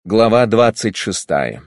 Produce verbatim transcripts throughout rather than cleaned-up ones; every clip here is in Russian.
Глава двадцать шестая.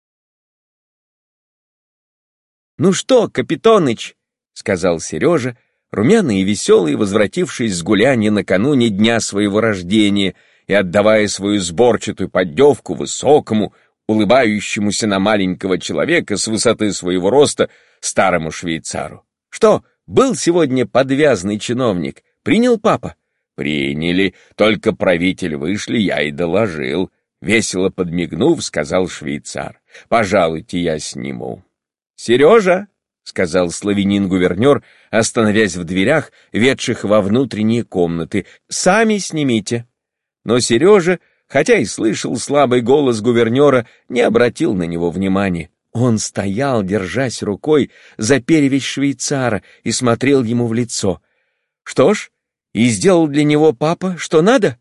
«Ну что, Капитоныч?» — сказал Сережа, румяный и веселый, возвратившись с гуляния накануне дня своего рождения и отдавая свою сборчатую поддевку высокому, улыбающемуся на маленького человека с высоты своего роста старому швейцару. «Что, был сегодня подвязный чиновник? Принял папа?» «Приняли, только правитель вышли, я и доложил». Весело подмигнув, сказал швейцар. «Пожалуйте, я сниму». «Сережа!» — сказал славянин-гувернер, остановясь в дверях, ведших во внутренние комнаты. «Сами снимите». Но Сережа, хотя и слышал слабый голос гувернера, не обратил на него внимания. Он стоял, держась рукой за перевязь швейцара, и смотрел ему в лицо. «Что ж, и сделал для него папа, что надо?»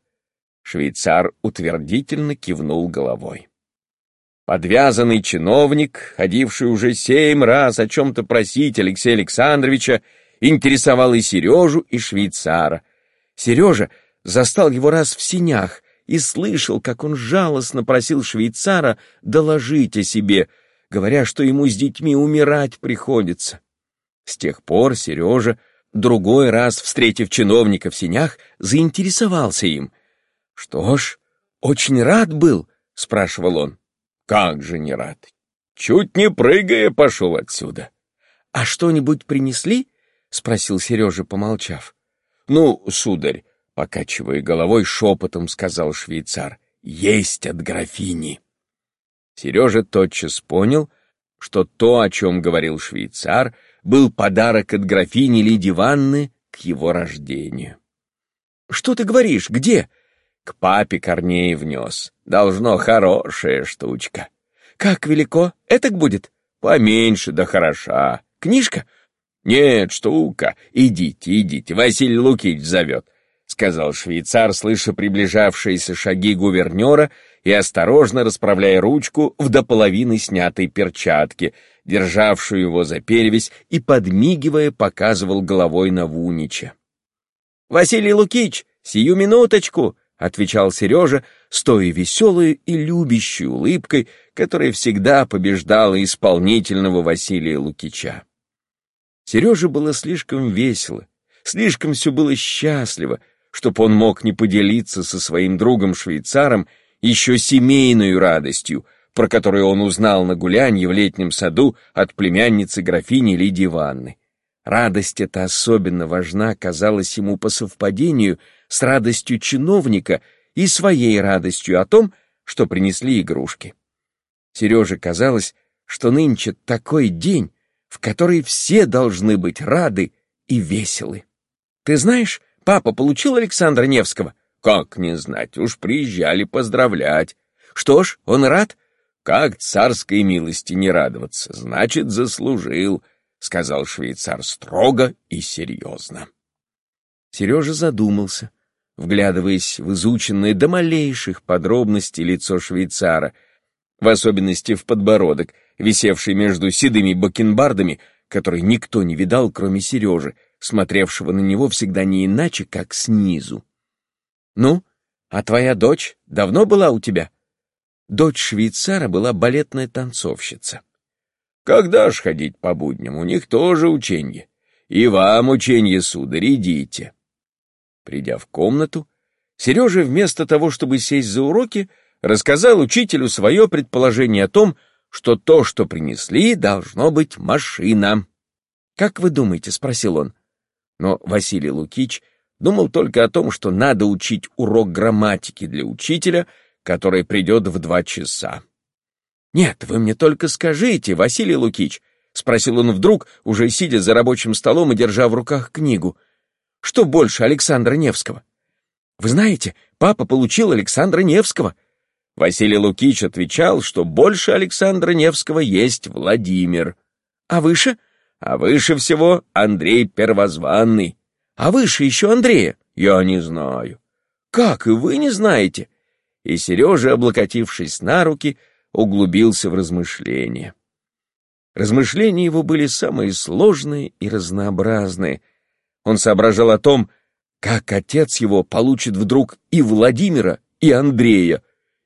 Швейцар утвердительно кивнул головой. Подвязанный чиновник, ходивший уже семь раз о чем-то просить Алексея Александровича, интересовал и Сережу, и швейцара. Сережа застал его раз в сенях и слышал, как он жалостно просил швейцара доложить о себе, говоря, что ему с детьми умирать приходится. С тех пор Сережа, другой раз встретив чиновника в сенях, заинтересовался им. «Что ж, очень рад был?» — спрашивал он. «Как же не рад? Чуть не прыгая пошел отсюда». «А что-нибудь принесли?» — спросил Сережа, помолчав. «Ну, сударь», — покачивая головой, шепотом сказал швейцар, — «есть от графини». Сережа тотчас понял, что то, о чем говорил швейцар, был подарок от графини Лидии Ивановны к его рождению. «Что ты говоришь? Где?» «К папе Корней внес. Должно, хорошая штучка». «Как велико? Этак будет?» «Поменьше, да хороша. Книжка?» «Нет, штука. Идите, идите, Василий Лукич зовет», — сказал швейцар, слыша приближавшиеся шаги гувернера и осторожно расправляя ручку в до половины снятой перчатке, державшую его за перевязь, и, подмигивая, показывал головой на Вунича. «Василий Лукич, сию минуточку!» — отвечал Сережа с той веселой и любящей улыбкой, которая всегда побеждала исполнительного Василия Лукича. Сереже было слишком весело, слишком все было счастливо, чтоб он мог не поделиться со своим другом-швейцаром еще семейной радостью, про которую он узнал на гулянье в летнем саду от племянницы графини Лидии Ивановны. Радость эта особенно важна казалась ему по совпадению с радостью чиновника и своей радостью о том, что принесли игрушки. Сереже казалось, что нынче такой день, в который все должны быть рады и веселы. «Ты знаешь, папа получил Александра Невского?» «Как не знать, уж приезжали поздравлять». «Что ж, он рад?» «Как царской милости не радоваться, значит, заслужил», — сказал швейцар строго и серьезно. Сережа задумался, вглядываясь в изученное до малейших подробностей лицо швейцара, в особенности в подбородок, висевший между седыми бакенбардами, который никто не видал, кроме Сережи, смотревшего на него всегда не иначе, как снизу. «Ну, а твоя дочь давно была у тебя?» Дочь швейцара была балетная танцовщица. «Когда ж ходить по будням? У них тоже ученье. И вам ученье, сударь, идите». Придя в комнату, Сережа вместо того, чтобы сесть за уроки, рассказал учителю свое предположение о том, что то, что принесли, должно быть машина. «Как вы думаете?» — спросил он. Но Василий Лукич думал только о том, что надо учить урок грамматики для учителя, который придет в два часа. «Нет, вы мне только скажите, Василий Лукич», — спросил он вдруг, уже сидя за рабочим столом и держа в руках книгу, — «что больше Александра Невского?» «Вы знаете, папа получил Александра Невского». Василий Лукич отвечал, что больше Александра Невского есть Владимир. «А выше?» «А выше всего Андрей Первозванный». «А выше еще Андрея?» «Я не знаю». «Как, и вы не знаете?» И Сережа, облокотившись на руки, углубился в размышления. Размышления его были самые сложные и разнообразные. Он соображал о том, как отец его получит вдруг и Владимира, и Андрея,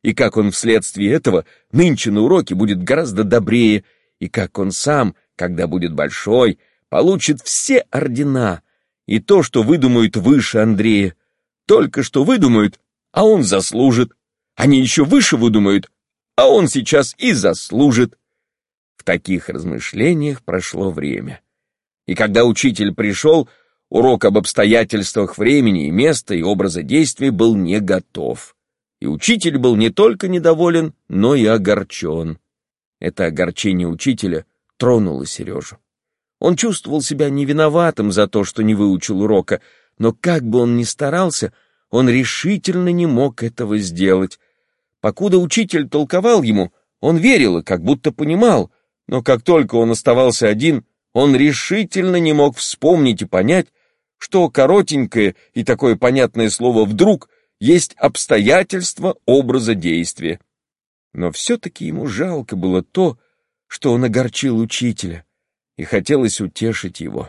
и как он вследствие этого нынче на уроке будет гораздо добрее, и как он сам, когда будет большой, получит все ордена, и то, что выдумают выше Андрея. Только что выдумают, а он заслужит. Они еще выше выдумают, а он сейчас и заслужит. В таких размышлениях прошло время. И когда учитель пришел, урок об обстоятельствах времени и места и образа действия был не готов. И учитель был не только недоволен, но и огорчен. Это огорчение учителя тронуло Сережу. Он чувствовал себя не виноватым за то, что не выучил урока, но как бы он ни старался, он решительно не мог этого сделать. Покуда учитель толковал ему, он верил и как будто понимал, но как только он оставался один, он решительно не мог вспомнить и понять, что коротенькое и такое понятное слово «вдруг» есть обстоятельства образа действия. Но все-таки ему жалко было то, что он огорчил учителя, и хотелось утешить его.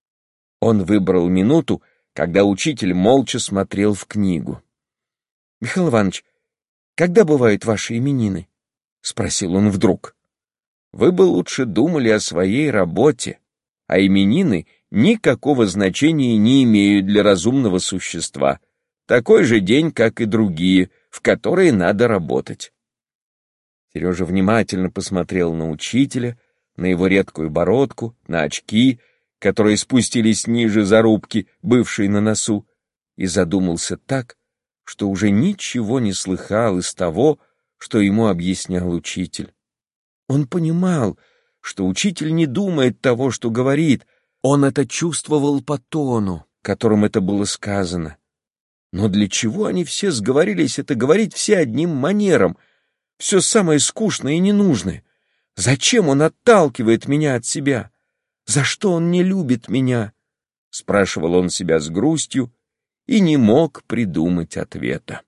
Он выбрал минуту, когда учитель молча смотрел в книгу. — Михаил Иванович, когда бывают ваши именины? — спросил он вдруг. — Вы бы лучше думали о своей работе, а именины никакого значения не имеют для разумного существа. Такой же день, как и другие, в которые надо работать. Сережа внимательно посмотрел на учителя, на его редкую бородку, на очки, которые спустились ниже зарубки, бывшей на носу, и задумался так, что уже ничего не слыхал из того, что ему объяснял учитель. Он понимал, что учитель не думает того, что говорит, он это чувствовал по тону, которым это было сказано. Но для чего они все сговорились это говорить все одним манером, все самое скучное и ненужное? Зачем он отталкивает меня от себя? За что он не любит меня? Спрашивал он себя с грустью и не мог придумать ответа.